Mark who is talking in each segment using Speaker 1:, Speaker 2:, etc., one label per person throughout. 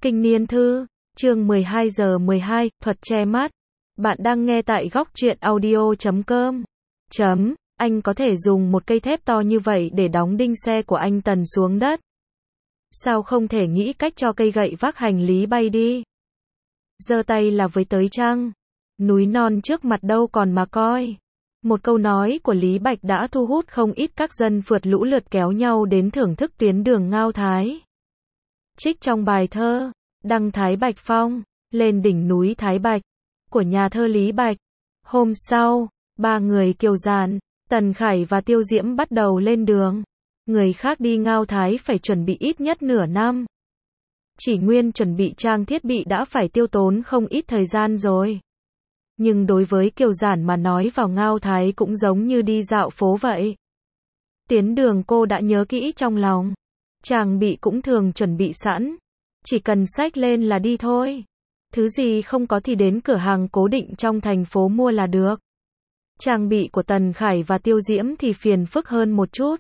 Speaker 1: Kinh niên thư, chương 12 giờ 12, thuật che mắt. Bạn đang nghe tại góc truyện audio.com. Anh có thể dùng một cây thép to như vậy để đóng đinh xe của anh Tần xuống đất. Sao không thể nghĩ cách cho cây gậy vác hành lý bay đi? Giơ tay là với tới chăng? Núi non trước mặt đâu còn mà coi. Một câu nói của Lý Bạch đã thu hút không ít các dân phượt lũ lượt kéo nhau đến thưởng thức tuyến đường Ngao Thái. Trích trong bài thơ, Đăng Thái Bạch Phong, lên đỉnh núi Thái Bạch, của nhà thơ Lý Bạch. Hôm sau, ba người Kiều Giản, Tần Khải và Tiêu Diễm bắt đầu lên đường. Người khác đi Ngao Thái phải chuẩn bị ít nhất nửa năm. Chỉ nguyên chuẩn bị trang thiết bị đã phải tiêu tốn không ít thời gian rồi. Nhưng đối với Kiều Giản mà nói vào Ngao Thái cũng giống như đi dạo phố vậy. Tiến đường cô đã nhớ kỹ trong lòng. Trang bị cũng thường chuẩn bị sẵn. Chỉ cần xách lên là đi thôi. Thứ gì không có thì đến cửa hàng cố định trong thành phố mua là được. Trang bị của Tần Khải và Tiêu Diễm thì phiền phức hơn một chút.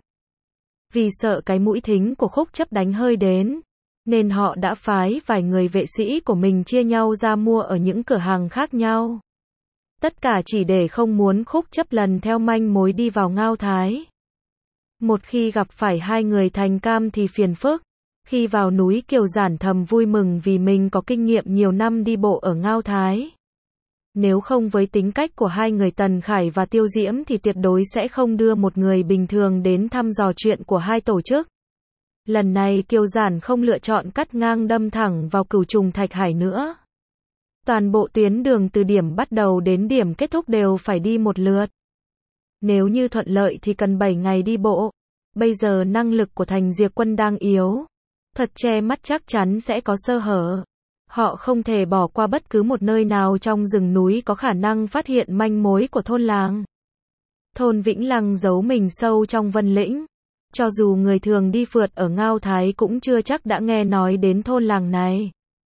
Speaker 1: Vì sợ cái mũi thính của Khúc Chấp đánh hơi đến, nên họ đã phái vài người vệ sĩ của mình chia nhau ra mua ở những cửa hàng khác nhau. Tất cả chỉ để không muốn Khúc Chấp lần theo manh mối đi vào Ngao Thái. Một khi gặp phải hai người thành cam thì phiền phức. Khi vào núi Kiều Giản thầm vui mừng vì mình có kinh nghiệm nhiều năm đi bộ ở Ngao Thái. Nếu không với tính cách của hai người Tần Khải và Tiêu Diễm thì tuyệt đối sẽ không đưa một người bình thường đến thăm dò chuyện của hai tổ chức. Lần này Kiều Giản không lựa chọn cắt ngang đâm thẳng vào Cửu Trùng Thạch Hải nữa. Toàn bộ tuyến đường từ điểm bắt đầu đến điểm kết thúc đều phải đi một lượt. Nếu như thuận lợi thì cần 7 ngày đi bộ. Bây giờ năng lực của Thành Diệp Quân đang yếu. Thuật che mắt chắc chắn sẽ có sơ hở. Họ không thể bỏ qua bất cứ một nơi nào trong rừng núi có khả năng phát hiện manh mối của thôn làng. Thôn Vĩnh Lăng giấu mình sâu trong Vân Lĩnh. Cho dù người thường đi phượt ở Ngao Thái cũng chưa chắc đã nghe nói đến thôn làng này.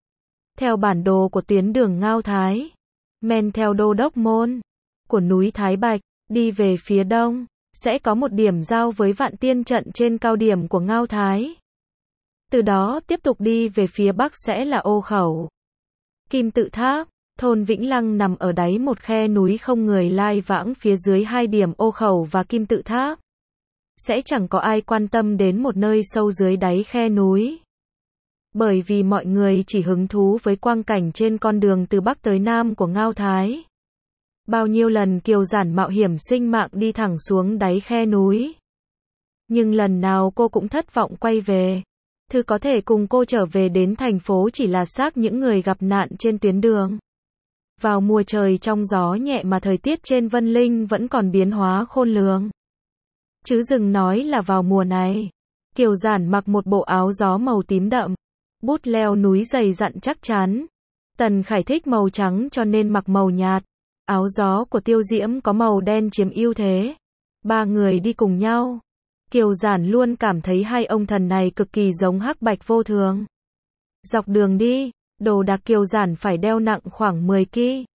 Speaker 1: Theo bản đồ của tuyến đường Ngao Thái, men theo đô đốc môn của núi Thái Bạch, đi về phía đông, sẽ có một điểm giao với Vạn Tiên Trận trên cao điểm của Ngao Thái. Từ đó tiếp tục đi về phía bắc sẽ là Ô Khẩu, Kim Tự Tháp. Thôn Vĩnh Lăng nằm ở đáy một khe núi không người lai vãng phía dưới hai điểm Ô Khẩu và Kim Tự Tháp. Sẽ chẳng có ai quan tâm đến một nơi sâu dưới đáy khe núi. Bởi vì mọi người chỉ hứng thú với quang cảnh trên con đường từ bắc tới nam của Ngao Thái. Bao nhiêu lần Kiều Giản mạo hiểm sinh mạng đi thẳng xuống đáy khe núi. Nhưng lần nào cô cũng thất vọng quay về. Thứ có thể cùng cô trở về đến thành phố chỉ là xác những người gặp nạn trên tuyến đường. Vào mùa trời trong gió nhẹ mà thời tiết trên Vân Linh vẫn còn biến hóa khôn lường. Chứ đừng nói là vào mùa này. Kiều Giản mặc một bộ áo gió màu tím đậm. Bút leo núi dày dặn chắc chắn. Tần Khải thích màu trắng cho nên mặc màu nhạt. Áo gió của Tiêu Diễm có màu đen chiếm ưu thế. Ba người đi cùng nhau. Kiều Giản luôn cảm thấy hai ông thần này cực kỳ giống Hắc Bạch Vô Thường. Dọc đường đi, đồ đạc Kiều Giản phải đeo nặng khoảng 10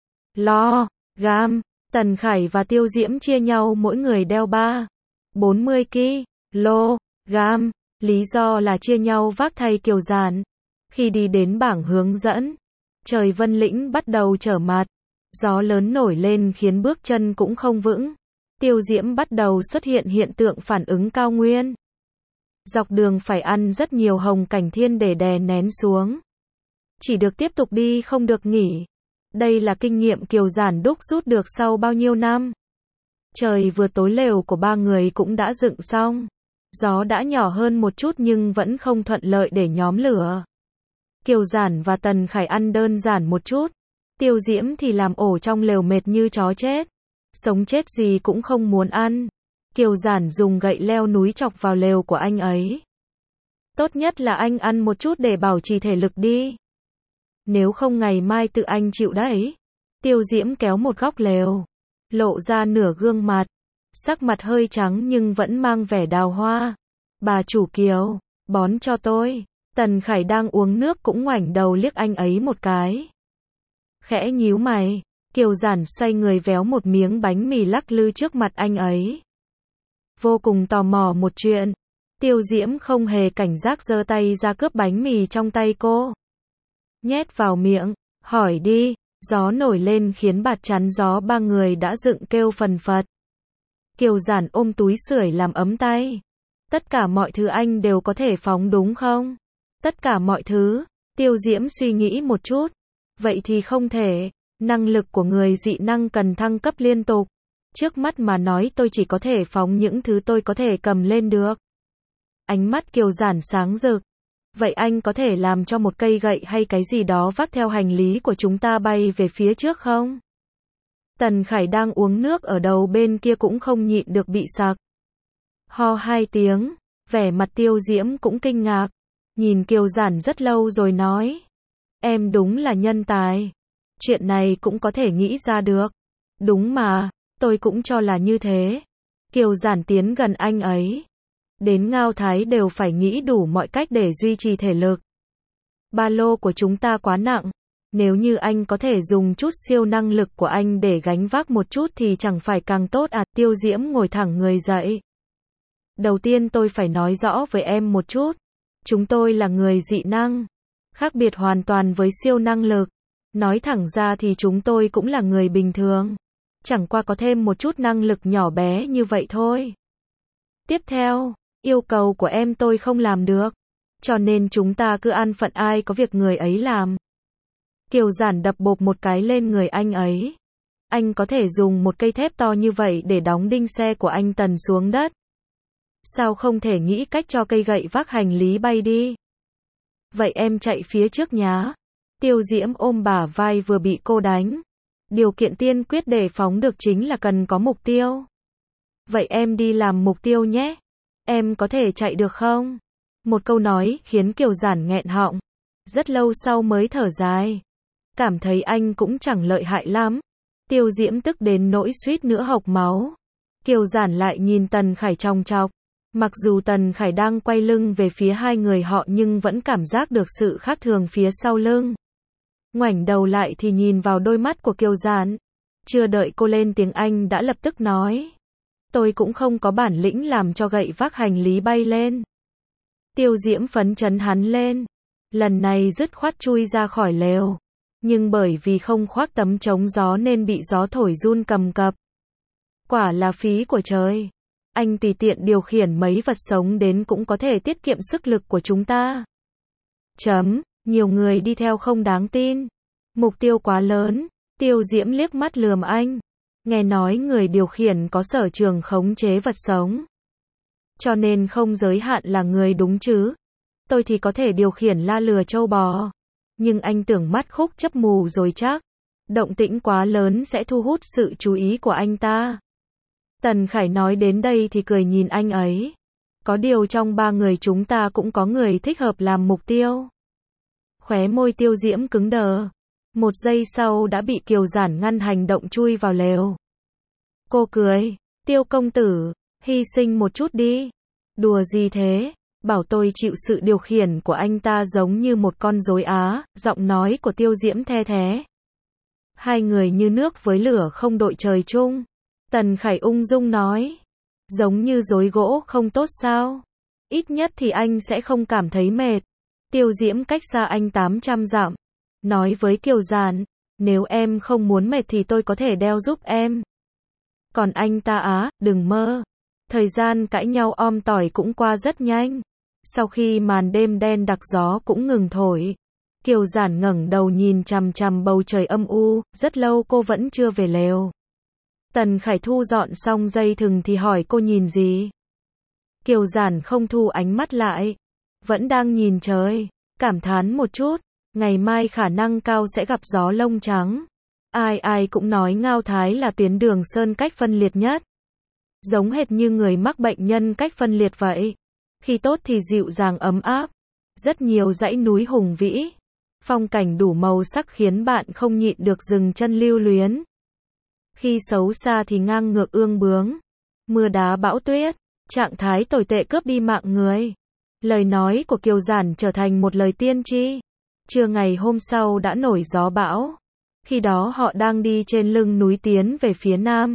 Speaker 1: kg. Tần Khải và Tiêu Diễm chia nhau mỗi người đeo 40 kg. Lý do là chia nhau vác thay Kiều Giản. Khi đi đến bảng hướng dẫn, trời Vân Lĩnh bắt đầu trở mặt. Gió lớn nổi lên khiến bước chân cũng không vững. Tiêu Diễm bắt đầu xuất hiện hiện tượng phản ứng cao nguyên. Dọc đường phải ăn rất nhiều hồng cảnh thiên để đè nén xuống. Chỉ được tiếp tục đi không được nghỉ. Đây là kinh nghiệm Kiều Giản đúc rút được sau bao nhiêu năm. Trời vừa tối lều của ba người cũng đã dựng xong. Gió đã nhỏ hơn một chút nhưng vẫn không thuận lợi để nhóm lửa. Kiều Giản và Tần Khải ăn đơn giản một chút. Tiêu Diễm thì làm ổ trong lều mệt như chó chết. Sống chết gì cũng không muốn ăn. Kiều Giản dùng gậy leo núi chọc vào lều của anh ấy. Tốt nhất là anh ăn một chút để bảo trì thể lực đi. Nếu không ngày mai tự anh chịu đấy. Tiêu Diễm kéo một góc lều, lộ ra nửa gương mặt. Sắc mặt hơi trắng nhưng vẫn mang vẻ đào hoa. Bà chủ Kiều, bón cho tôi. Tần Khải đang uống nước cũng ngoảnh đầu liếc anh ấy một cái. Khẽ nhíu mày. Kiều Giản xoay người véo một miếng bánh mì lắc lư trước mặt anh ấy. Vô cùng tò mò một chuyện. Tiêu Diễm không hề cảnh giác giơ tay ra cướp bánh mì trong tay cô. nhét vào miệng, hỏi đi, gió nổi lên khiến bạt chắn gió ba người đã dựng kêu phần phật. Kiều Giản ôm túi sưởi làm ấm tay. Tất cả mọi thứ anh đều có thể phóng đúng không? Tất cả mọi thứ, Tiêu Diễm suy nghĩ một chút. Vậy thì không thể, năng lực của người dị năng cần thăng cấp liên tục. Trước mắt mà nói tôi chỉ có thể phóng những thứ tôi có thể cầm lên được. Ánh mắt Kiều Giản sáng rực. Vậy anh có thể làm cho một cây gậy hay cái gì đó vác theo hành lý của chúng ta bay về phía trước không? Tần Khải đang uống nước ở đầu bên kia cũng không nhịn được bị sặc. Ho 2 tiếng, vẻ mặt Tiêu Diễm cũng kinh ngạc. Nhìn Kiều Giản rất lâu rồi nói. Em đúng là nhân tài. Chuyện này cũng có thể nghĩ ra được. Đúng mà, tôi cũng cho là như thế. Kiều Giản tiến gần anh ấy. Đến Ngao Thái đều phải nghĩ đủ mọi cách để duy trì thể lực. Ba lô của chúng ta quá nặng. Nếu như anh có thể dùng chút siêu năng lực của anh để gánh vác một chút thì chẳng phải càng tốt à? Tiêu Diễm ngồi thẳng người dậy. Đầu tiên tôi phải nói rõ với em một chút. Chúng tôi là người dị năng. Khác biệt hoàn toàn với siêu năng lực. Nói thẳng ra thì chúng tôi cũng là người bình thường. Chẳng qua có thêm một chút năng lực nhỏ bé như vậy thôi. Tiếp theo, yêu cầu của em tôi không làm được. Cho nên chúng ta cứ an phận ai có việc người ấy làm. Kiều Giản đập bộp một cái lên người anh ấy. Anh có thể dùng một cây thép to như vậy để đóng đinh xe của anh Tần xuống đất. Sao không thể nghĩ cách cho cây gậy vác hành lý bay đi? Vậy em chạy phía trước nhá. Tiêu Diễm ôm bả vai vừa bị cô đánh. Điều kiện tiên quyết để phóng được chính là cần có mục tiêu. Vậy em đi làm mục tiêu nhé. Em có thể chạy được không? Một câu nói khiến Kiều Giản nghẹn họng. Rất lâu sau mới thở dài. Cảm thấy anh cũng chẳng lợi hại lắm. Tiêu Diễm tức đến nỗi suýt nữa hộc máu. Kiều Giản lại nhìn Tần Khải chòng chọc. Mặc dù Tần Khải đang quay lưng về phía hai người họ nhưng vẫn cảm giác được sự khác thường phía sau lưng. Ngoảnh đầu lại thì nhìn vào đôi mắt của Kiều Giản. Chưa đợi cô lên tiếng anh đã lập tức nói. Tôi cũng không có bản lĩnh làm cho gậy vác hành lý bay lên. Tiêu Diễm phấn chấn hắn lên. Lần này dứt khoát chui ra khỏi lều. Nhưng bởi vì không khoác tấm chống gió nên bị gió thổi run cầm cập. Quả là phí của trời. Anh tùy tiện điều khiển mấy vật sống đến cũng có thể tiết kiệm sức lực của chúng ta. Nhiều người đi theo không đáng tin. Mục tiêu quá lớn. Tiêu Diễm liếc mắt lườm anh. Nghe nói người điều khiển có sở trường khống chế vật sống. Cho nên không giới hạn là người đúng chứ. Tôi thì có thể điều khiển la lừa trâu bò. Nhưng anh tưởng mắt khúc chấp mù rồi chắc. Động tĩnh quá lớn sẽ thu hút sự chú ý của anh ta. Tần Khải nói đến đây thì cười nhìn anh ấy. Có điều trong ba người chúng ta cũng có người thích hợp làm mục tiêu. Khóe môi Tiêu Diễm cứng đờ. Một giây sau đã bị Kiều Giản ngăn hành động chui vào lều. Cô cười. Tiêu công tử, hy sinh một chút đi. Đùa gì thế? Bảo tôi chịu sự điều khiển của anh ta giống như một con rối á. Giọng nói của Tiêu Diễm the thé. Hai người như nước với lửa không đội trời chung. Tần Khải ung dung nói. Giống như rối gỗ không tốt sao? Ít nhất thì anh sẽ không cảm thấy mệt. Tiêu Diễm cách xa anh 800 dặm. Nói với Kiều Giản. Nếu em không muốn mệt thì tôi có thể đeo giúp em. Còn anh ta á, đừng mơ. Thời gian cãi nhau om tỏi cũng qua rất nhanh. Sau khi màn đêm đen đặc gió cũng ngừng thổi. Kiều Giản ngẩng đầu nhìn chằm chằm bầu trời âm u. Rất lâu cô vẫn chưa về lều. Tần Khải thu dọn xong dây thừng thì hỏi cô nhìn gì. Kiều Giản không thu ánh mắt lại. Vẫn đang nhìn trời. Cảm thán một chút. Ngày mai khả năng cao sẽ gặp gió lông trắng. Ai ai cũng nói Ngao Thái là tuyến đường sơn cách phân liệt nhất. Giống hệt như người mắc bệnh nhân cách phân liệt vậy. Khi tốt thì dịu dàng ấm áp. Rất nhiều dãy núi hùng vĩ. Phong cảnh đủ màu sắc khiến bạn không nhịn được dừng chân lưu luyến. Khi xấu xa thì ngang ngược ương bướng. Mưa đá bão tuyết. Trạng thái tồi tệ cướp đi mạng người. Lời nói của Kiều Giản trở thành một lời tiên tri. Trưa ngày hôm sau đã nổi gió bão. Khi đó họ đang đi trên lưng núi tiến về phía nam.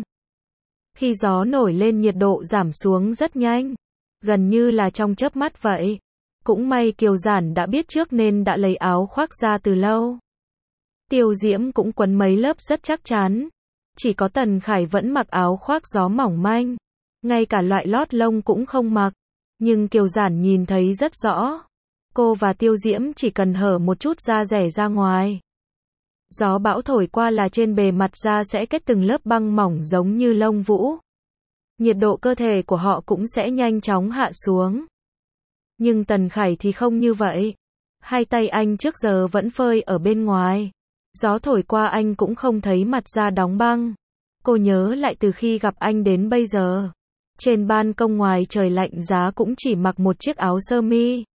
Speaker 1: Khi gió nổi lên nhiệt độ giảm xuống rất nhanh. Gần như là trong chớp mắt vậy. Cũng may Kiều Giản đã biết trước nên đã lấy áo khoác ra từ lâu. Tiêu Diễm cũng quấn mấy lớp rất chắc chắn. Chỉ có Tần Khải vẫn mặc áo khoác gió mỏng manh. Ngay cả loại lót lông cũng không mặc. Nhưng Kiều Giản nhìn thấy rất rõ. Cô và Tiêu Diễm chỉ cần hở một chút da rẻ ra ngoài. Gió bão thổi qua là trên bề mặt da sẽ kết từng lớp băng mỏng giống như lông vũ. Nhiệt độ cơ thể của họ cũng sẽ nhanh chóng hạ xuống. Nhưng Tần Khải thì không như vậy. Hai tay anh trước giờ vẫn phơi ở bên ngoài. Gió thổi qua anh cũng không thấy mặt da đóng băng. Cô nhớ lại từ khi gặp anh đến bây giờ. Trên ban công ngoài trời lạnh giá cũng chỉ mặc một chiếc áo sơ mi.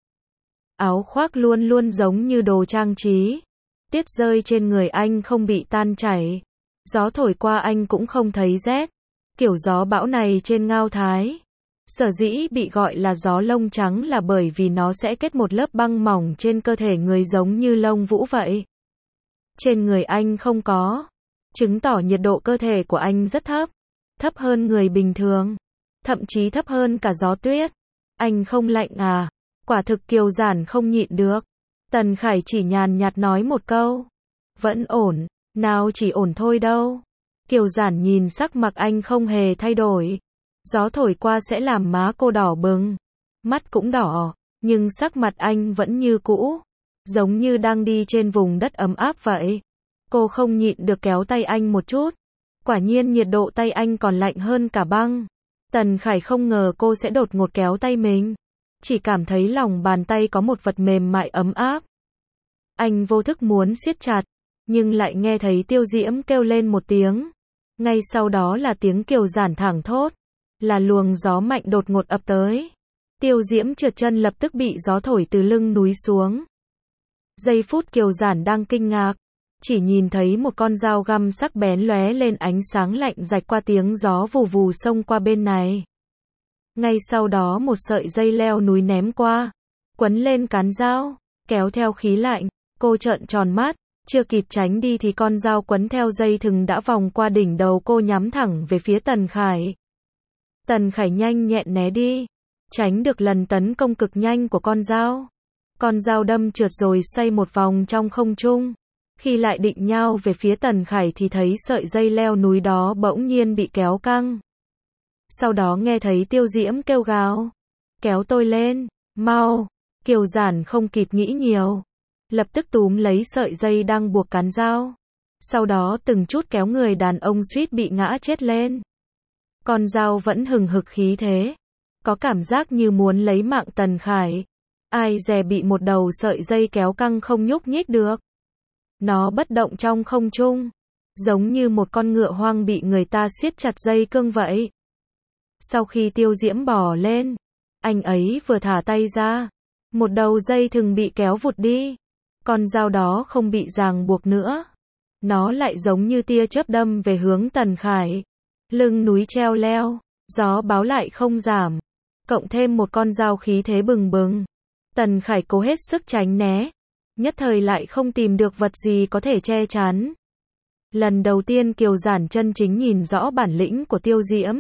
Speaker 1: Áo khoác luôn luôn giống như đồ trang trí. Tuyết rơi trên người anh không bị tan chảy. Gió thổi qua anh cũng không thấy rét. Kiểu gió bão này trên Ngao Thái. Sở dĩ bị gọi là gió lông trắng là bởi vì nó sẽ kết một lớp băng mỏng trên cơ thể người giống như lông vũ vậy. Trên người anh không có. Chứng tỏ nhiệt độ cơ thể của anh rất thấp. Thấp hơn người bình thường. Thậm chí thấp hơn cả gió tuyết. Anh không lạnh à? Quả thực Kiều Giản không nhịn được. Tần Khải chỉ nhàn nhạt nói một câu. Vẫn ổn. Nào chỉ ổn thôi đâu. Kiều Giản nhìn sắc mặt anh không hề thay đổi. Gió thổi qua sẽ làm má cô đỏ bừng. Mắt cũng đỏ. Nhưng sắc mặt anh vẫn như cũ. Giống như đang đi trên vùng đất ấm áp vậy. Cô không nhịn được kéo tay anh một chút. Quả nhiên nhiệt độ tay anh còn lạnh hơn cả băng. Tần Khải không ngờ cô sẽ đột ngột kéo tay mình. Chỉ cảm thấy lòng bàn tay có một vật mềm mại ấm áp. Anh vô thức muốn siết chặt. Nhưng lại nghe thấy Tiêu Diễm kêu lên một tiếng. Ngay sau đó là tiếng Kiều Giản thẳng thốt. Là luồng gió mạnh đột ngột ập tới. Tiêu Diễm trượt chân lập tức bị gió thổi từ lưng núi xuống. Giây phút Kiều Giản đang kinh ngạc. Chỉ nhìn thấy một con dao găm sắc bén lóe lên ánh sáng lạnh rạch qua tiếng gió vù vù xông qua bên này. Ngay sau đó một sợi dây leo núi ném qua. Quấn lên cán dao. Kéo theo khí lạnh. Cô trợn tròn mắt. Chưa kịp tránh đi thì con dao quấn theo dây thừng đã vòng qua đỉnh đầu cô nhắm thẳng về phía Tần Khải. Tần Khải nhanh nhẹn né đi. Tránh được lần tấn công cực nhanh của con dao. Con dao đâm trượt rồi xoay một vòng trong không trung. Khi lại định nhao về phía Tần Khải thì thấy sợi dây leo núi đó bỗng nhiên bị kéo căng. Sau đó nghe thấy Tiêu Diễm kêu gào. Kéo tôi lên, mau. Kiều Giản không kịp nghĩ nhiều. Lập tức túm lấy sợi dây đang buộc cán dao. Sau đó từng chút kéo người đàn ông suýt bị ngã chết lên. Con dao vẫn hừng hực khí thế. Có cảm giác như muốn lấy mạng Tần Khải. Ai dè bị một đầu sợi dây kéo căng không nhúc nhích được. Nó bất động trong không trung. Giống như một con ngựa hoang bị người ta siết chặt dây cương vậy. Sau khi Tiêu Diễm bò lên. Anh ấy vừa thả tay ra. Một đầu dây thừng bị kéo vụt đi. Con dao đó không bị ràng buộc nữa. Nó lại giống như tia chớp đâm về hướng Tần Khải. Lưng núi treo leo. Gió bão lại không giảm. Cộng thêm một con dao khí thế bừng bừng. Tần Khải cố hết sức tránh né. Nhất thời lại không tìm được vật gì có thể che chắn. Lần đầu tiên Kiều Giản chân chính nhìn rõ bản lĩnh của Tiêu Diễm.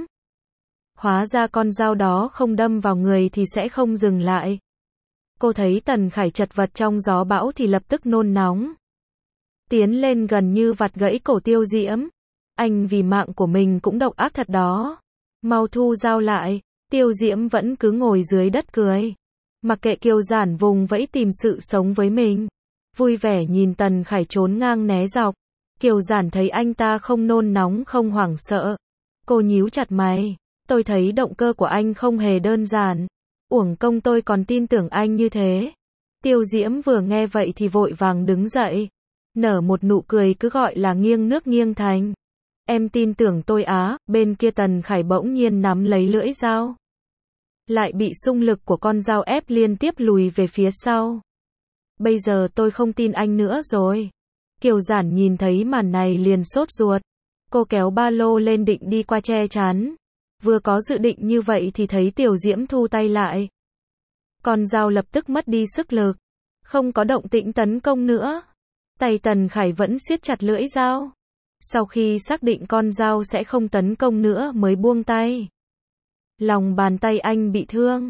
Speaker 1: Hóa ra con dao đó không đâm vào người thì sẽ không dừng lại. Cô thấy Tần Khải chật vật trong gió bão thì lập tức nôn nóng. Tiến lên gần như vặt gãy cổ Tiêu Diễm. Anh vì mạng của mình cũng độc ác thật đó. Mau thu dao lại. Tiêu Diễm vẫn cứ ngồi dưới đất cười. Mặc kệ Kiều Giản vùng vẫy tìm sự sống với mình. Vui vẻ nhìn Tần Khải trốn ngang né dọc. Kiều Giản thấy anh ta không nôn nóng không hoảng sợ. Cô nhíu chặt mày. Tôi thấy động cơ của anh không hề đơn giản. Uổng công tôi còn tin tưởng anh như thế. Tiêu Diễm vừa nghe vậy thì vội vàng đứng dậy. Nở một nụ cười cứ gọi là nghiêng nước nghiêng thành. Em tin tưởng tôi á. Bên kia Tần Khải bỗng nhiên nắm lấy lưỡi dao. Lại bị xung lực của con dao ép liên tiếp lùi về phía sau. Bây giờ tôi không tin anh nữa rồi. Kiều Giản nhìn thấy màn này liền sốt ruột. Cô kéo ba lô lên định đi qua che chắn. Vừa có dự định như vậy thì thấy Tiểu Diễm thu tay lại. Con dao lập tức mất đi sức lực. Không có động tĩnh tấn công nữa. Tay Tần Khải vẫn siết chặt lưỡi dao. Sau khi xác định con dao sẽ không tấn công nữa mới buông tay. Lòng bàn tay anh bị thương.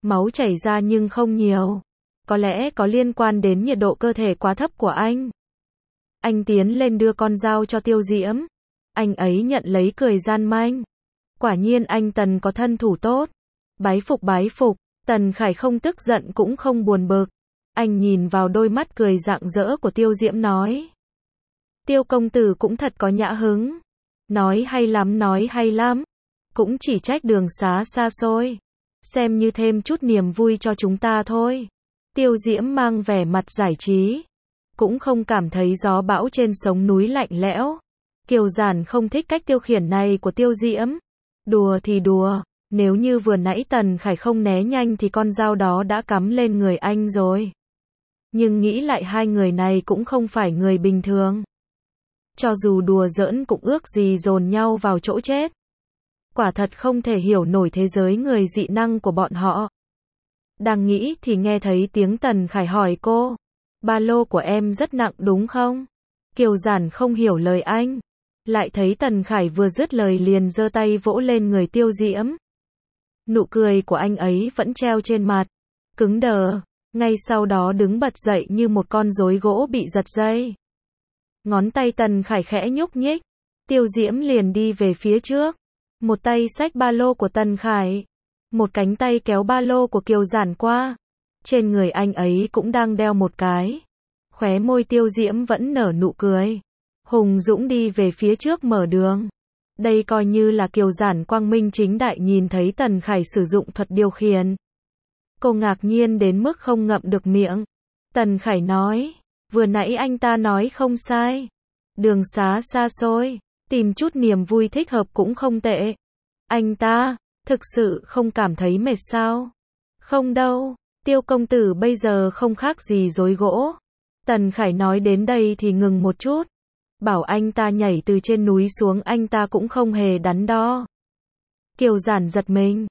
Speaker 1: Máu chảy ra nhưng không nhiều. Có lẽ có liên quan đến nhiệt độ cơ thể quá thấp của anh. Anh tiến lên đưa con dao cho Tiêu Diễm. Anh ấy nhận lấy cười gian manh. Quả nhiên anh Tần có thân thủ tốt. Bái phục bái phục. Tần Khải không tức giận cũng không buồn bực. Anh nhìn vào đôi mắt cười rạng rỡ của Tiêu Diễm nói. Tiêu công tử cũng thật có nhã hứng. Nói hay lắm nói hay lắm. Cũng chỉ trách đường xá xa xôi. Xem như thêm chút niềm vui cho chúng ta thôi. Tiêu Diễm mang vẻ mặt giải trí. Cũng không cảm thấy gió bão trên sống núi lạnh lẽo. Kiều Giản không thích cách tiêu khiển này của Tiêu Diễm. Đùa thì đùa. Nếu như vừa nãy Tần Khải không né nhanh thì con dao đó đã cắm lên người anh rồi. Nhưng nghĩ lại hai người này cũng không phải người bình thường. Cho dù đùa giỡn cũng ước gì dồn nhau vào chỗ chết. Quả thật không thể hiểu nổi thế giới người dị năng của bọn họ. Đang nghĩ thì nghe thấy tiếng Tần Khải hỏi cô. Ba lô của em rất nặng đúng không? Kiều Giản không hiểu lời anh. Lại thấy Tần Khải vừa dứt lời liền giơ tay vỗ lên người Tiêu Diễm. Nụ cười của anh ấy vẫn treo trên mặt. Cứng đờ. Ngay sau đó đứng bật dậy như một con rối gỗ bị giật dây. Ngón tay Tần Khải khẽ nhúc nhích. Tiêu Diễm liền đi về phía trước. Một tay xách ba lô của Tần Khải. Một cánh tay kéo ba lô của Kiều Giản qua. Trên người anh ấy cũng đang đeo một cái. Khóe môi Tiêu Diễm vẫn nở nụ cười. Hùng dũng đi về phía trước mở đường. Đây coi như là Kiều Giản quang minh chính đại nhìn thấy Tần Khải sử dụng thuật điều khiển. Cô ngạc nhiên đến mức không ngậm được miệng. Tần Khải nói, vừa nãy anh ta nói không sai. Đường xá xa xôi, tìm chút niềm vui thích hợp cũng không tệ. Anh ta, thực sự không cảm thấy mệt sao? Không đâu, Tiêu công tử bây giờ không khác gì rối gỗ. Tần Khải nói đến đây thì ngừng một chút. Bảo anh ta nhảy từ trên núi xuống anh ta cũng không hề đắn đo. Kiều Giản giật mình,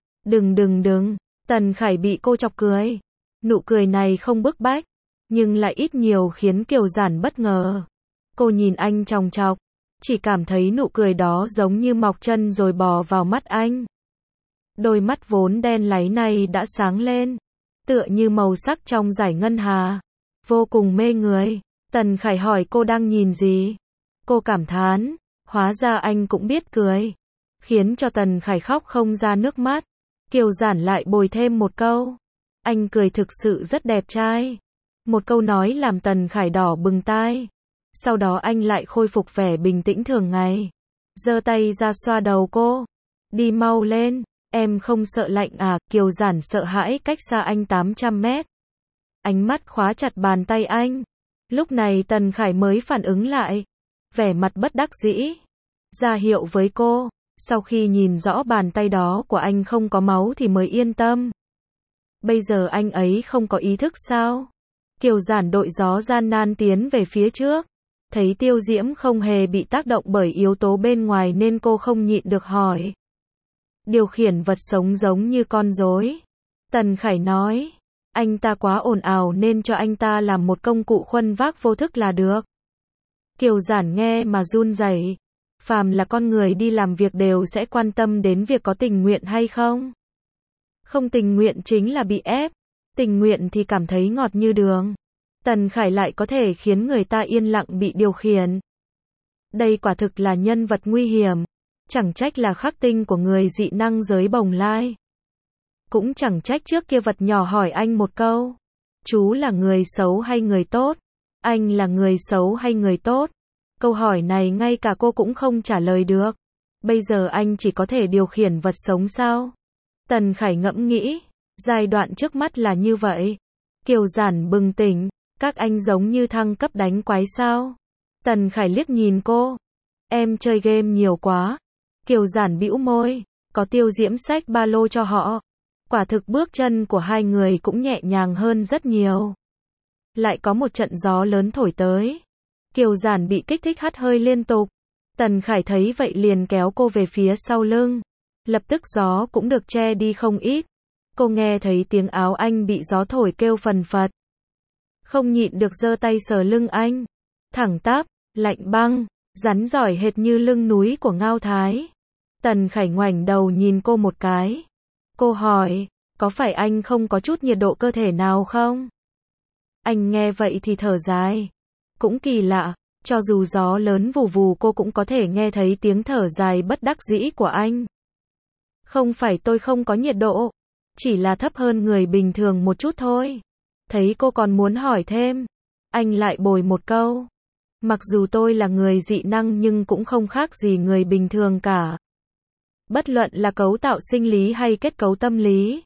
Speaker 1: đừng. Tần Khải bị cô chọc cười. Nụ cười này không bức bách, nhưng lại ít nhiều khiến Kiều Giản bất ngờ. Cô nhìn anh chòng chọc, chỉ cảm thấy nụ cười đó giống như mọc chân rồi bò vào mắt anh. Đôi mắt vốn đen láy này đã sáng lên, tựa như màu sắc trong dải ngân hà. Vô cùng mê người. Tần Khải hỏi cô đang nhìn gì? Cô cảm thán, hóa ra anh cũng biết cười. Khiến cho Tần Khải khóc không ra nước mắt. Kiều Giản lại bồi thêm một câu. Anh cười thực sự rất đẹp trai. Một câu nói làm Tần Khải đỏ bừng tai. Sau đó anh lại khôi phục vẻ bình tĩnh thường ngày. Giơ tay ra xoa đầu cô. Đi mau lên, em không sợ lạnh à? Kiều Giản sợ hãi cách xa anh 800 mét. Ánh mắt khóa chặt bàn tay anh. Lúc này Tần Khải mới phản ứng lại. Vẻ mặt bất đắc dĩ. Ra hiệu với cô. Sau khi nhìn rõ bàn tay đó của anh không có máu thì mới yên tâm. Bây giờ anh ấy không có ý thức sao? Kiều Giản đội gió gian nan tiến về phía trước. Thấy Tiêu Diễm không hề bị tác động bởi yếu tố bên ngoài nên cô không nhịn được hỏi. Điều khiển vật sống giống như con rối. Tần Khải nói. Anh ta quá ồn ào nên cho anh ta làm một công cụ khuân vác vô thức là được. Kiều Giản nghe mà run rẩy. Phàm là con người đi làm việc đều sẽ quan tâm đến việc có tình nguyện hay không. Không tình nguyện chính là bị ép. Tình nguyện thì cảm thấy ngọt như đường. Tần Khải lại có thể khiến người ta yên lặng bị điều khiển. Đây quả thực là nhân vật nguy hiểm. Chẳng trách là khắc tinh của người dị năng giới Bồng Lai. Cũng chẳng trách trước kia vật nhỏ hỏi anh một câu. Chú là người xấu hay người tốt? Anh là người xấu hay người tốt? Câu hỏi này ngay cả cô cũng không trả lời được. Bây giờ anh chỉ có thể điều khiển vật sống sao? Tần Khải ngẫm nghĩ. Giai đoạn trước mắt là như vậy. Kiều Giản bừng tỉnh. Các anh giống như thăng cấp đánh quái sao? Tần Khải liếc nhìn cô. Em chơi game nhiều quá. Kiều Giản bĩu môi. Có Tiêu Diễm xách ba lô cho họ. Quả thực bước chân của hai người cũng nhẹ nhàng hơn rất nhiều. Lại có một trận gió lớn thổi tới. Kiều Giản bị kích thích hắt hơi liên tục. Tần Khải thấy vậy liền kéo cô về phía sau lưng. Lập tức gió cũng được che đi không ít. Cô nghe thấy tiếng áo anh bị gió thổi kêu phần phật. Không nhịn được giơ tay sờ lưng anh. Thẳng tắp, lạnh băng, rắn giỏi hệt như lưng núi của Ngao Thái. Tần Khải ngoảnh đầu nhìn cô một cái. Cô hỏi, Có phải anh không có chút nhiệt độ cơ thể nào không? Anh nghe vậy thì thở dài. Cũng kỳ lạ, cho dù gió lớn vù vù cô cũng có thể nghe thấy tiếng thở dài bất đắc dĩ của anh. Không phải tôi không có nhiệt độ, chỉ là thấp hơn người bình thường một chút thôi. Thấy cô còn muốn hỏi thêm, anh lại bồi một câu. Mặc dù tôi là người dị năng nhưng cũng không khác gì người bình thường cả. Bất luận là cấu tạo sinh lý hay kết cấu tâm lý.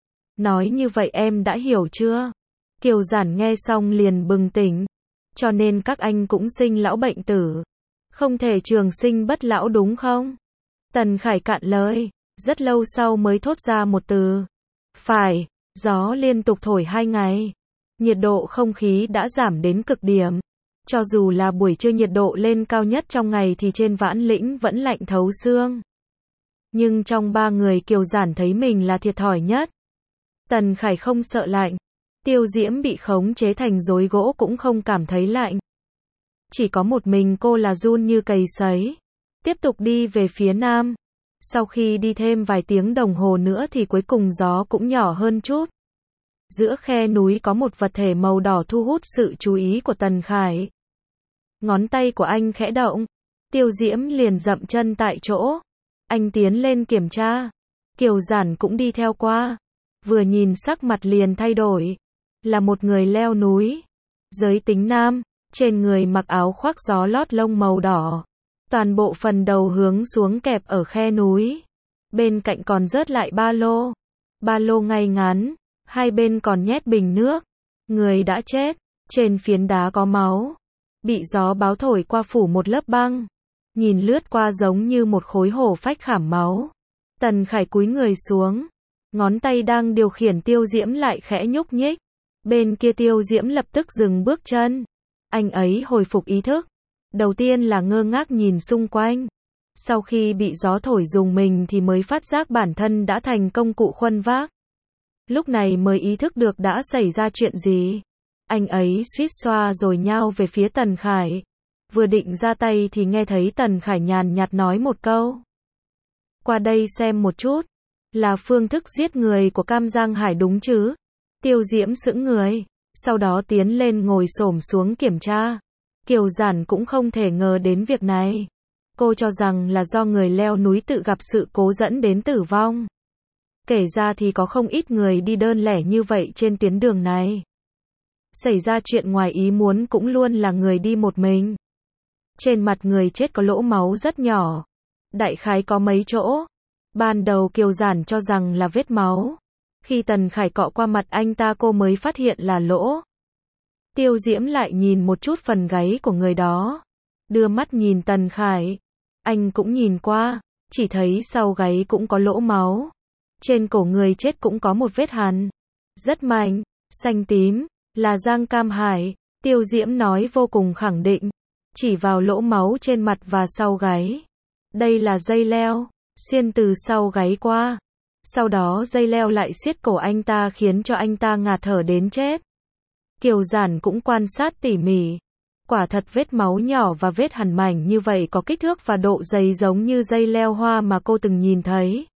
Speaker 1: Nói như vậy em đã hiểu chưa? Kiều Giản nghe xong liền bừng tỉnh. Cho nên các anh cũng sinh lão bệnh tử. Không thể trường sinh bất lão đúng không? Tần Khải cạn lời. Rất lâu sau mới thốt ra một từ. Phải, gió liên tục thổi 2 ngày. Nhiệt độ không khí đã giảm đến cực điểm. Cho dù là buổi trưa nhiệt độ lên cao nhất trong ngày thì trên Vãn Lĩnh vẫn lạnh thấu xương. Nhưng trong 3 người Kiều Giản thấy mình là thiệt thòi nhất. Tần Khải không sợ lạnh. Tiêu Diễm bị khống chế thành rối gỗ cũng không cảm thấy lạnh. Chỉ có một mình cô là run như cầy sấy. Tiếp tục đi về phía nam. Sau khi đi thêm vài tiếng đồng hồ nữa thì cuối cùng gió cũng nhỏ hơn chút. Giữa khe núi có một vật thể màu đỏ thu hút sự chú ý của Tần Khải. Ngón tay của anh khẽ động. Tiêu Diễm liền dậm chân tại chỗ. Anh tiến lên kiểm tra. Kiều Giản cũng đi theo qua. Vừa nhìn sắc mặt liền thay đổi. Là một người leo núi. Giới tính nam. Trên người mặc áo khoác gió lót lông màu đỏ. Toàn bộ phần đầu hướng xuống kẹp ở khe núi. Bên cạnh còn rớt lại ba lô. Ba lô ngay ngắn. Hai bên còn nhét bình nước. Người đã chết. Trên phiến đá có máu. Bị gió bão thổi qua phủ một lớp băng. Nhìn lướt qua giống như một khối hổ phách khảm máu. Tần Khải cúi người xuống. Ngón tay đang điều khiển Tiêu Diễm lại khẽ nhúc nhích. Bên kia Tiêu Diễm lập tức dừng bước chân. Anh ấy hồi phục ý thức. Đầu tiên là ngơ ngác nhìn xung quanh. Sau khi bị gió thổi rùng mình thì mới phát giác bản thân đã thành công cụ khuân vác. Lúc này mới ý thức được đã xảy ra chuyện gì. Anh ấy suýt xoa rồi nhao về phía Tần Khải. Vừa định ra tay thì nghe thấy Tần Khải nhàn nhạt nói một câu. Qua đây xem một chút. Là phương thức giết người của Cam Giang Hải đúng chứ? Tiêu Diễm sững người. Sau đó tiến lên ngồi xổm xuống kiểm tra. Kiều Giản cũng không thể ngờ đến việc này. Cô cho rằng là do người leo núi tự gặp sự cố dẫn đến tử vong. Kể ra thì có không ít người đi đơn lẻ như vậy trên tuyến đường này. Xảy ra chuyện ngoài ý muốn cũng luôn là người đi một mình. Trên mặt người chết có lỗ máu rất nhỏ. Đại khái có mấy chỗ. Ban đầu Kiều Giản cho rằng là vết máu. Khi Tần Khải cọ qua mặt anh ta cô mới phát hiện là lỗ. Tiêu Diễm lại nhìn một chút phần gáy của người đó. Đưa mắt nhìn Tần Khải. Anh cũng nhìn qua. Chỉ thấy sau gáy cũng có lỗ máu. Trên cổ người chết cũng có một vết hằn. Rất mạnh. Xanh tím. Là Giang Cam Hải. Tiêu Diễm nói vô cùng khẳng định. Chỉ vào lỗ máu trên mặt và sau gáy. Đây là dây leo. Xuyên từ sau gáy qua. Sau đó dây leo lại siết cổ anh ta khiến cho anh ta ngạt thở đến chết. Kiều Giản cũng quan sát tỉ mỉ. Quả thật vết máu nhỏ và vết hằn mảnh như vậy có kích thước và độ dày giống như dây leo hoa mà cô từng nhìn thấy.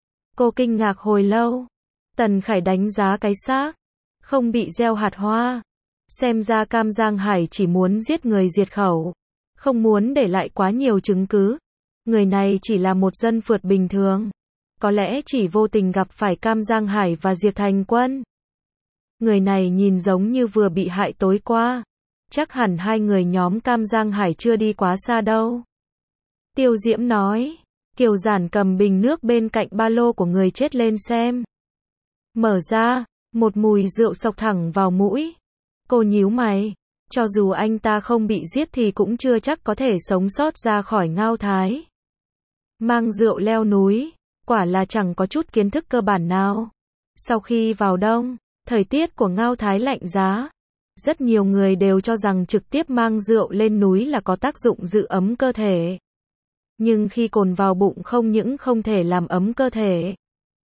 Speaker 1: Cô kinh ngạc hồi lâu. Tần Khải đánh giá cái xác. Không bị gieo hạt hoa. Xem ra Cam Giang Hải chỉ muốn giết người diệt khẩu. Không muốn để lại quá nhiều chứng cứ. Người này chỉ là một dân phượt bình thường. Có lẽ chỉ vô tình gặp phải Cam Giang Hải và Diệp Thành Quân. Người này nhìn giống như vừa bị hại tối qua. Chắc hẳn hai người nhóm Cam Giang Hải chưa đi quá xa đâu. Tiêu Diễm nói. Kiều Giản cầm bình nước bên cạnh ba lô của người chết lên xem. Mở ra, một mùi rượu xộc thẳng vào mũi. Cô nhíu mày. Cho dù anh ta không bị giết thì cũng chưa chắc có thể sống sót ra khỏi Ngao Thái. Mang rượu leo núi. Quả là chẳng có chút kiến thức cơ bản nào. Sau khi vào đông, thời tiết của Ngao Thái lạnh giá. Rất nhiều người đều cho rằng trực tiếp mang rượu lên núi là có tác dụng giữ ấm cơ thể. Nhưng khi cồn vào bụng không những không thể làm ấm cơ thể,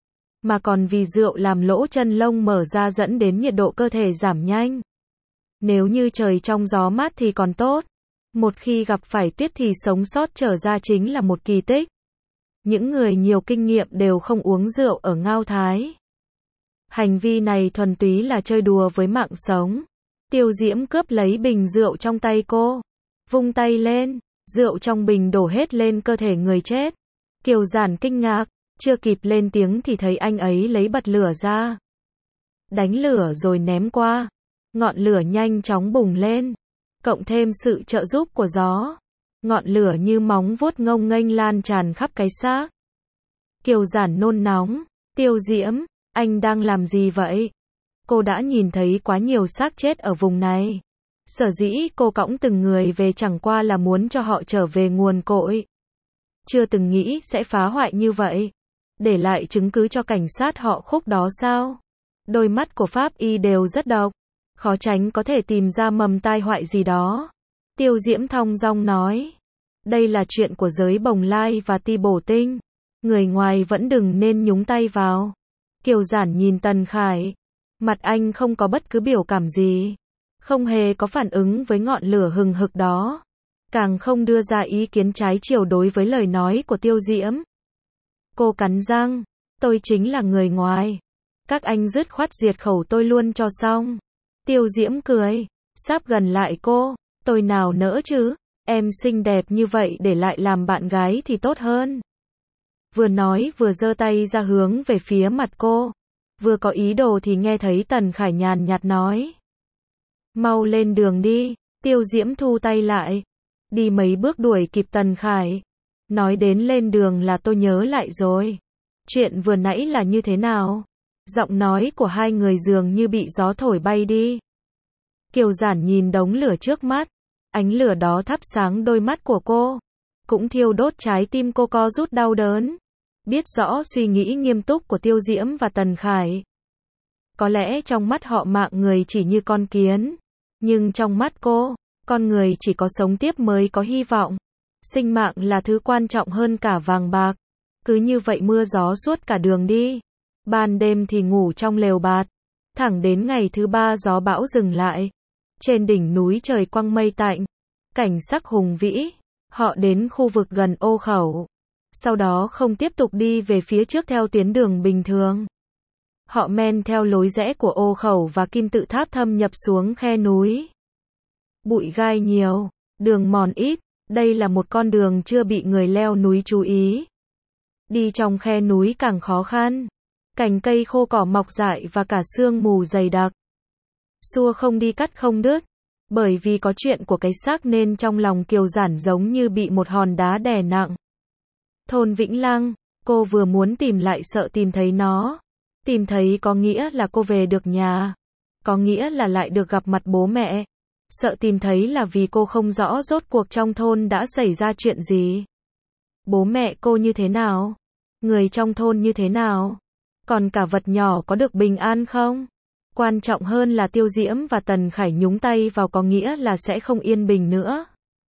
Speaker 1: mà còn vì rượu làm lỗ chân lông mở ra dẫn đến nhiệt độ cơ thể giảm nhanh. Nếu như trời trong gió mát thì còn tốt. Một khi gặp phải tuyết thì sống sót trở ra chính là một kỳ tích. Những người nhiều kinh nghiệm đều không uống rượu ở Ngao Thái. Hành vi này thuần túy là chơi đùa với mạng sống. Tiêu Diễm cướp lấy bình rượu trong tay cô, vung tay lên, rượu trong bình đổ hết lên cơ thể người chết. Kiều Giản kinh ngạc, chưa kịp lên tiếng thì thấy anh ấy lấy bật lửa ra, đánh lửa rồi ném qua. Ngọn lửa nhanh chóng bùng lên, cộng thêm sự trợ giúp của gió, ngọn lửa như móng vuốt ngông nghênh lan tràn khắp cái xác. Kiều Giản nôn nóng, Tiêu Diễm, anh đang làm gì vậy? Cô đã nhìn thấy quá nhiều xác chết ở vùng này. Sở dĩ cô cõng từng người về chẳng qua là muốn cho họ trở về nguồn cội. Chưa từng nghĩ sẽ phá hoại như vậy. Để lại chứng cứ cho cảnh sát họ Khúc đó sao? Đôi mắt của pháp y đều rất độc, khó tránh có thể tìm ra mầm tai họa gì đó. Tiêu Diễm thong dong nói. Đây là chuyện của giới bồng lai và ti bổ tinh. Người ngoài vẫn đừng nên nhúng tay vào. Kiều Giản nhìn Tần Khải. Mặt anh không có bất cứ biểu cảm gì. Không hề có phản ứng với ngọn lửa hừng hực đó. Càng không đưa ra ý kiến trái chiều đối với lời nói của Tiêu Diễm. Cô cắn răng. Tôi chính là người ngoài. Các anh dứt khoát diệt khẩu tôi luôn cho xong. Tiêu Diễm cười. Sáp gần lại cô. Tôi nào nỡ chứ. Em xinh đẹp như vậy để lại làm bạn gái thì tốt hơn. Vừa nói vừa giơ tay ra hướng về phía mặt cô. Vừa có ý đồ thì nghe thấy Tần Khải nhàn nhạt nói. Mau lên đường đi. Tiêu Diễm thu tay lại. Đi mấy bước đuổi kịp Tần Khải. Nói đến lên đường là tôi nhớ lại rồi. Chuyện vừa nãy là như thế nào? Giọng nói của hai người dường như bị gió thổi bay đi. Kiều Giản nhìn đống lửa trước mắt. Ánh lửa đó thắp sáng đôi mắt của cô. Cũng thiêu đốt trái tim cô co rút đau đớn. Biết rõ suy nghĩ nghiêm túc của Tiêu Diễm và Tần Khải. Có lẽ trong mắt họ mạng người chỉ như con kiến. Nhưng trong mắt cô, con người chỉ có sống tiếp mới có hy vọng. Sinh mạng là thứ quan trọng hơn cả vàng bạc. Cứ như vậy mưa gió suốt cả đường đi. Ban đêm thì ngủ trong lều bạt. Thẳng đến ngày thứ 3 gió bão dừng lại. Trên đỉnh núi trời quang mây tạnh. Cảnh sắc hùng vĩ. Họ đến khu vực gần Ô Khẩu. Sau đó không tiếp tục đi về phía trước theo tuyến đường bình thường. Họ men theo lối rẽ của Ô Khẩu và Kim Tự Tháp thâm nhập xuống khe núi. Bụi gai nhiều, đường mòn ít, đây là một con đường chưa bị người leo núi chú ý. Đi trong khe núi càng khó khăn. Cành cây khô cỏ mọc rải và cả sương mù dày đặc. Xua không đi cắt không đứt. Bởi vì có chuyện của cái xác nên trong lòng Kiều Giản giống như bị một hòn đá đè nặng. Thôn Vĩnh Lăng, cô vừa muốn tìm lại sợ tìm thấy nó. Tìm thấy có nghĩa là cô về được nhà. Có nghĩa là lại được gặp mặt bố mẹ. Sợ tìm thấy là vì cô không rõ rốt cuộc trong thôn đã xảy ra chuyện gì. Bố mẹ cô như thế nào? Người trong thôn như thế nào? Còn cả vật nhỏ có được bình an không? Quan trọng hơn là Tiêu Diễm và Tần Khải nhúng tay vào có nghĩa là sẽ không yên bình nữa.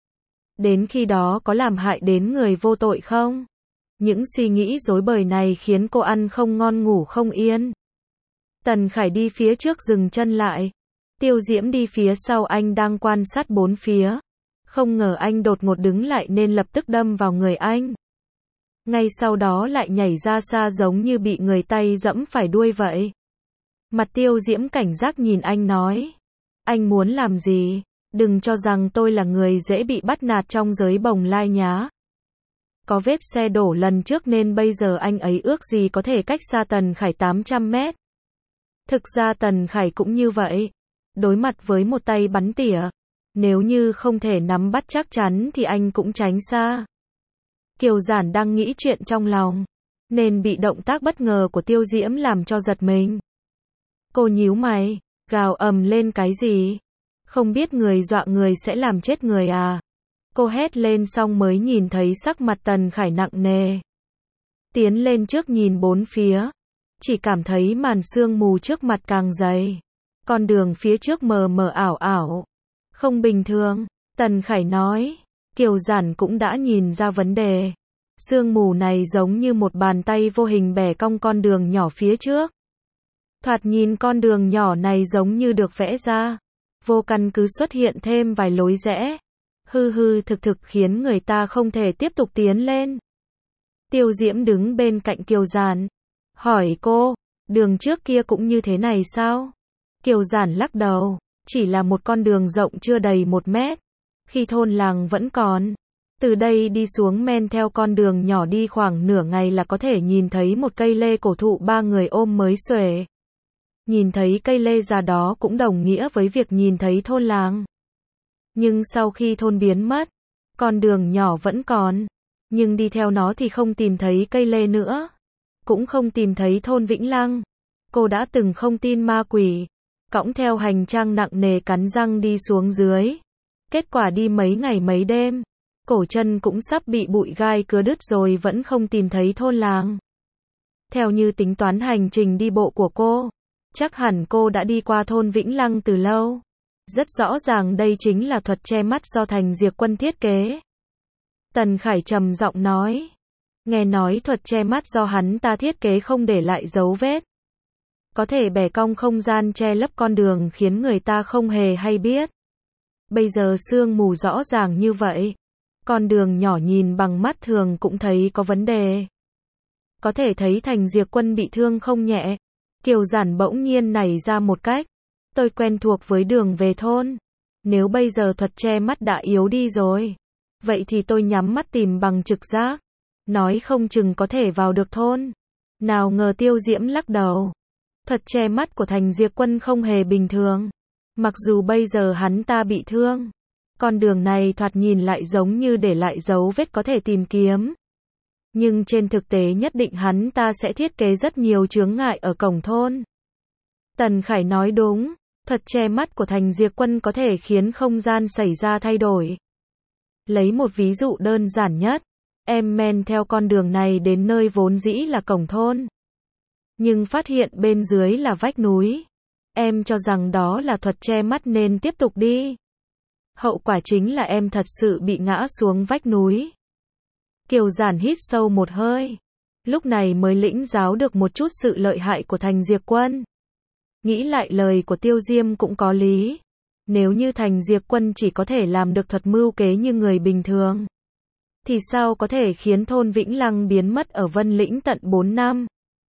Speaker 1: Đến khi đó có làm hại đến người vô tội không? Những suy nghĩ rối bời này khiến cô ăn không ngon ngủ không yên. Tần Khải đi phía trước dừng chân lại. Tiêu Diễm đi phía sau anh đang quan sát bốn phía. Không ngờ anh đột ngột đứng lại nên lập tức đâm vào người anh. Ngay sau đó lại nhảy ra xa giống như bị người tay dẫm phải đuôi vậy. Mặt Tiêu Diễm cảnh giác nhìn anh nói. Anh muốn làm gì? Đừng cho rằng tôi là người dễ bị bắt nạt trong giới bồng lai nhá. Có vết xe đổ lần trước nên bây giờ anh ấy ước gì có thể cách xa Tần Khải 800 mét. Thực ra Tần Khải cũng như vậy. Đối mặt với một tay bắn tỉa. Nếu như không thể nắm bắt chắc chắn thì anh cũng tránh xa. Kiều Giản đang nghĩ chuyện trong lòng. Nên bị động tác bất ngờ của Tiêu Diễm làm cho giật mình. Cô nhíu mày, gào ầm lên cái gì? Không biết người dọa người sẽ làm chết người à? Cô hét lên xong mới nhìn thấy sắc mặt Tần Khải nặng nề. Tiến lên trước nhìn bốn phía. Chỉ cảm thấy màn sương mù trước mặt càng dày. Con đường phía trước mờ mờ ảo ảo. Không bình thường, Tần Khải nói. Kiều Giản cũng đã nhìn ra vấn đề. Sương mù này giống như một bàn tay vô hình bẻ cong con đường nhỏ phía trước. Thoạt nhìn con đường nhỏ này giống như được vẽ ra. Vô căn cứ xuất hiện thêm vài lối rẽ. Hư hư thực thực khiến người ta không thể tiếp tục tiến lên. Tiêu Diễm đứng bên cạnh Kiều Giản. Hỏi cô, Đường trước kia cũng như thế này sao? Kiều Giản lắc đầu, chỉ là một con đường rộng chưa đầy 1 mét. Khi thôn làng vẫn còn. Từ đây đi xuống men theo con đường nhỏ đi khoảng nửa ngày là có thể nhìn thấy một cây lê cổ thụ 3 người ôm mới xuể. Nhìn thấy cây lê già đó cũng đồng nghĩa với việc nhìn thấy thôn làng. Nhưng sau khi thôn biến mất, con đường nhỏ vẫn còn. Nhưng đi theo nó thì không tìm thấy cây lê nữa. Cũng không tìm thấy thôn Vĩnh Lăng. Cô đã từng không tin ma quỷ. Cõng theo hành trang nặng nề cắn răng đi xuống dưới. Kết quả đi mấy ngày mấy đêm. Cổ chân cũng sắp bị bụi gai cứa đứt rồi vẫn không tìm thấy thôn làng. Theo như tính toán hành trình đi bộ của cô, chắc hẳn cô đã đi qua thôn Vĩnh Lăng từ lâu. Rất rõ ràng đây chính là thuật che mắt do Thành Diệp Quân thiết kế. Tần Khải trầm giọng nói. Nghe nói thuật che mắt do hắn ta thiết kế không để lại dấu vết. Có thể bẻ cong không gian che lấp con đường khiến người ta không hề hay biết. Bây giờ sương mù rõ ràng như vậy. Con đường nhỏ nhìn bằng mắt thường cũng thấy có vấn đề. Có thể thấy Thành Diệp Quân bị thương không nhẹ. Kiều Giản bỗng nhiên nảy ra một cách. Tôi quen thuộc với đường về thôn. Nếu bây giờ thuật che mắt đã yếu đi rồi, vậy thì tôi nhắm mắt tìm bằng trực giác. Nói không chừng có thể vào được thôn. Nào ngờ Tiêu Diễm lắc đầu. Thuật che mắt của Thành Diệp Quân không hề bình thường. Mặc dù bây giờ hắn ta bị thương, con đường này thoạt nhìn lại giống như để lại dấu vết có thể tìm kiếm. Nhưng trên thực tế nhất định hắn ta sẽ thiết kế rất nhiều chướng ngại ở cổng thôn. Tần Khải nói đúng, thuật che mắt của Thành Diệp Quân có thể khiến không gian xảy ra thay đổi. Lấy một ví dụ đơn giản nhất, em men theo con đường này đến nơi vốn dĩ là cổng thôn. Nhưng phát hiện bên dưới là vách núi. Em cho rằng đó là thuật che mắt nên tiếp tục đi. Hậu quả chính là em thật sự bị ngã xuống vách núi. Kiều Giản hít sâu một hơi. Lúc này mới lĩnh giáo được một chút sự lợi hại của Thành Diệp Quân. Nghĩ lại lời của Tiêu Diêm cũng có lý. Nếu như Thành Diệp Quân chỉ có thể làm được thuật mưu kế như người bình thường, thì sao có thể khiến thôn Vĩnh Lăng biến mất ở Vân Lĩnh tận 4 năm?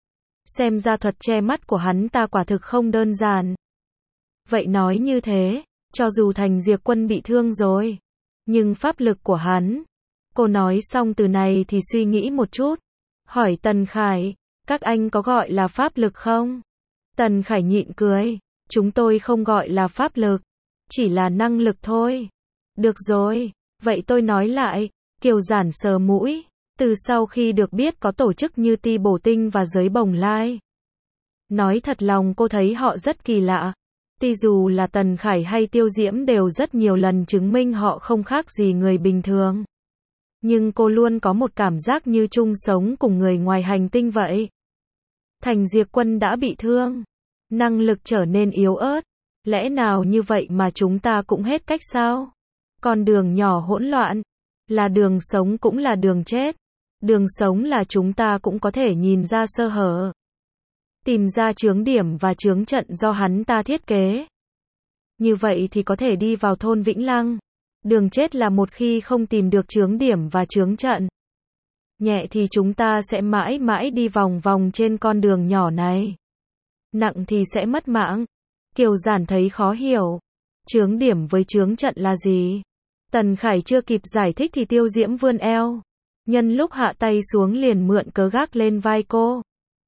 Speaker 1: Xem ra thuật che mắt của hắn ta quả thực không đơn giản. Vậy nói như thế, cho dù Thành Diệp Quân bị thương rồi, nhưng pháp lực của hắn. Cô nói xong từ này thì suy nghĩ một chút. Hỏi Tần Khải, các anh có gọi là pháp lực không? Tần Khải nhịn cười, chúng tôi không gọi là pháp lực, chỉ là năng lực thôi. Được rồi, vậy tôi nói lại. Kiều Giản sờ mũi. Từ sau khi được biết có tổ chức như Ti Bổ Tinh và Giới Bồng Lai, nói thật lòng cô thấy họ rất kỳ lạ. Tuy dù là Tần Khải hay Tiêu Diễm đều rất nhiều lần chứng minh họ không khác gì người bình thường. Nhưng cô luôn có một cảm giác như chung sống cùng người ngoài hành tinh vậy. Thành Diệp Quân đã bị thương, năng lực trở nên yếu ớt. Lẽ nào như vậy mà chúng ta cũng hết cách sao? Con đường nhỏ hỗn loạn, là đường sống cũng là đường chết. Đường sống là chúng ta cũng có thể nhìn ra sơ hở, tìm ra chướng điểm và chướng trận do hắn ta thiết kế. Như vậy thì có thể đi vào thôn Vĩnh Lăng. Đường chết là một khi không tìm được chướng điểm và chướng trận. Nhẹ thì chúng ta sẽ mãi mãi đi vòng vòng trên con đường nhỏ này. Nặng thì sẽ mất mạng. Kiều Giản thấy khó hiểu. Chướng điểm với chướng trận là gì? Tần Khải chưa kịp giải thích thì Tiêu Diễm vươn eo. Nhân lúc hạ tay xuống liền mượn cớ gác lên vai cô.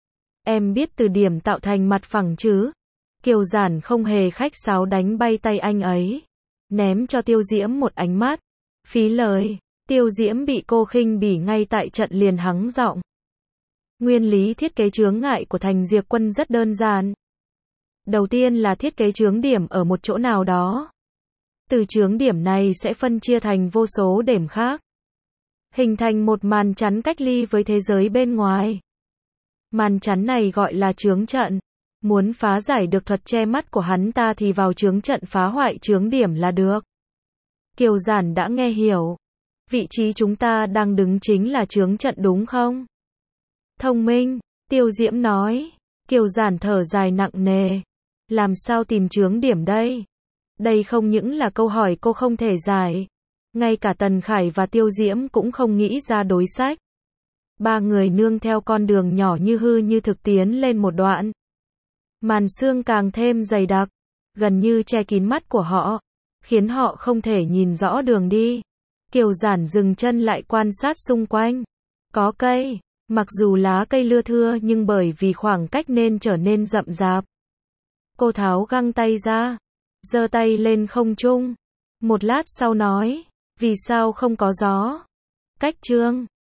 Speaker 1: Em biết từ điểm tạo thành mặt phẳng chứ? Kiều Giản không hề khách sáo đánh bay tay anh ấy. Ném cho Tiêu Diễm một ánh mắt. Phí lời. Tiêu Diễm bị cô khinh bỉ ngay tại trận liền hắng giọng. Nguyên lý thiết kế chướng ngại của Thành Diệp Quân rất đơn giản. Đầu tiên là thiết kế chướng điểm ở một chỗ nào đó. Từ chướng điểm này sẽ phân chia thành vô số điểm khác, hình thành một màn chắn cách ly với thế giới bên ngoài. Màn chắn này gọi là chướng trận. Muốn phá giải được thuật che mắt của hắn ta thì vào chướng trận phá hoại chướng điểm là được. Kiều Giản đã nghe hiểu. Vị trí chúng ta đang đứng chính là chướng trận đúng không? Thông minh, Tiêu Diễm nói. Kiều Giản thở dài nặng nề. Làm sao tìm chướng điểm đây? Đây không những là câu hỏi cô không thể giải. Ngay cả Tần Khải và Tiêu Diễm cũng không nghĩ ra đối sách. Ba người nương theo con đường nhỏ như hư như thực tiến lên một đoạn. Màn sương càng thêm dày đặc, gần như che kín mắt của họ, khiến họ không thể nhìn rõ đường đi. Kiều Giản dừng chân lại quan sát xung quanh. Có cây, mặc dù lá cây lưa thưa nhưng bởi vì khoảng cách nên trở nên rậm rạp. Cô tháo găng tay ra, giơ tay lên không trung. Một lát sau nói, vì sao không có gió? Cách Trương